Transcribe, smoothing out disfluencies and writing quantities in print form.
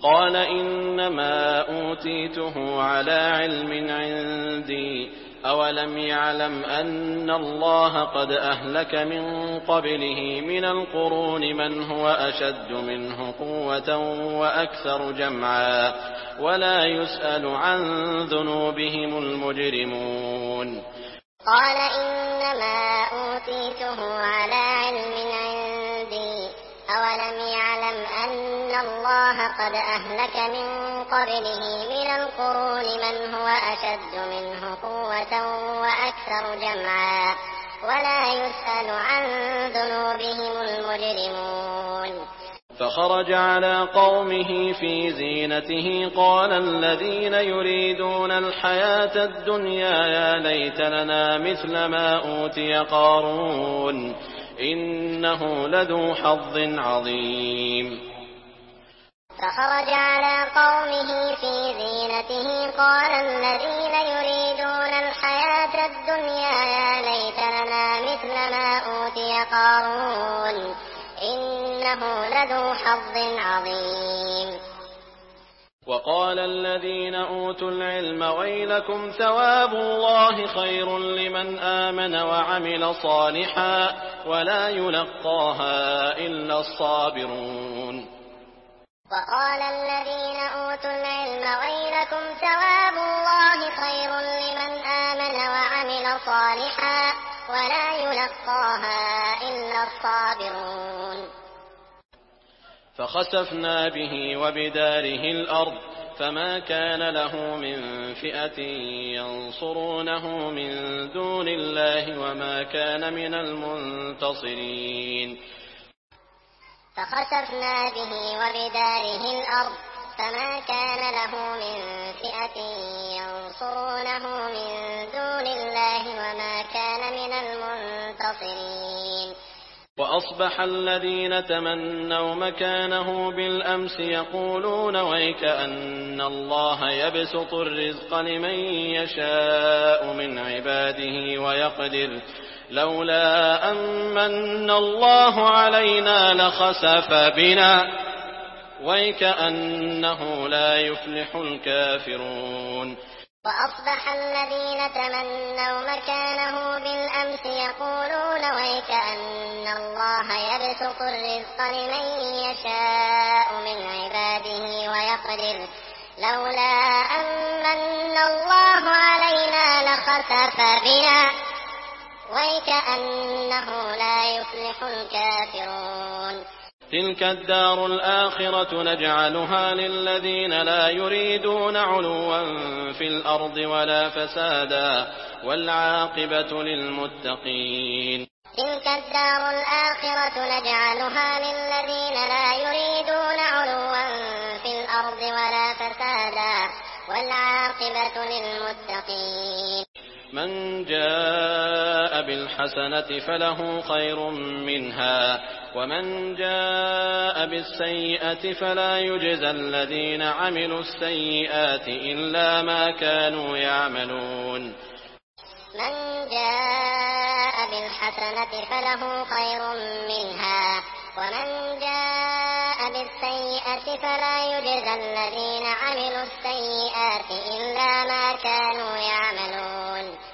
قال إنما أوتيته على علم عندي أولم يعلم أن الله قد أهلك من قبله من القرون من هو أشد منه قوة وأكثر جمعا ولا يسأل عن ذنوبهم المجرمون. قال إنما أوتيته على علم عندي أولم يعلم أن الله قد أهلك من قبله من القرون من هو أشد منه قوة وأكثر جمعا ولا يسأل عن ذنوبهم المجرمون. فخرج على قومه في زينته قال الذين يريدون الحياة الدنيا يا ليت لنا مثل ما أوتي قارون إنه لذو حظ عظيم. فخرج على قومه في زينته قال الذين يريدون الحياة الدنيا يا ليت لنا مثل ما أوتي قارون إنه لذو حظ عظيم. وقال الذين أوتوا العلم ويلكم ثواب الله خير لمن آمن وعمل صالحا ولا يلقاها إلا الصابرون. وقال الذين أوتوا العلم ويلكم ثواب الله خير لمن آمن وعمل صالحا ولا يلقاها إلا الصابرون. فخسفنا به وبداره الأرض فما كان له من فئة ينصرونه من دون الله وما كان من المنتصرين. فخسفنا به وبداره الأرض فما كان له من فئة ينصرونه من دون الله وما كان من المنتصرين. وأصبح الذين تمنوا مكانه بالأمس يقولون ويكأن الله يبسط الرزق لمن يشاء من عباده ويقدر لولا أمن الله علينا لخسف بنا ويكأنه لا يفلح الكافرون. وأصبح الذين تمنوا مكانه بالأمس يقولون ويكأن الله يبسط الرزق لمن يشاء من عباده ويقدر لولا أمن الله علينا لخسف بنا ويكأنه لا يفلح الكافرون. تلك الدار الآخرة نجعلها للذين لا يريدون علوا في الأرض ولا فسادا والعاقبة للمتقين. تلك الدار الآخرة نجعلها للذين لا يريدون علوا في الأرض ولا فسادا والعاقبة للمتقين. من جاء بالحسنة فله خير منها ومن جاء بالسيئة فلا يجزى الذين عملوا السيئات إلا ما كانوا يعملون. من جاء بالحسنة فله خير منها ومن جاء بالسيئة فلا يجزى الذين عملوا السيئات إلا ما كانوا يعملون.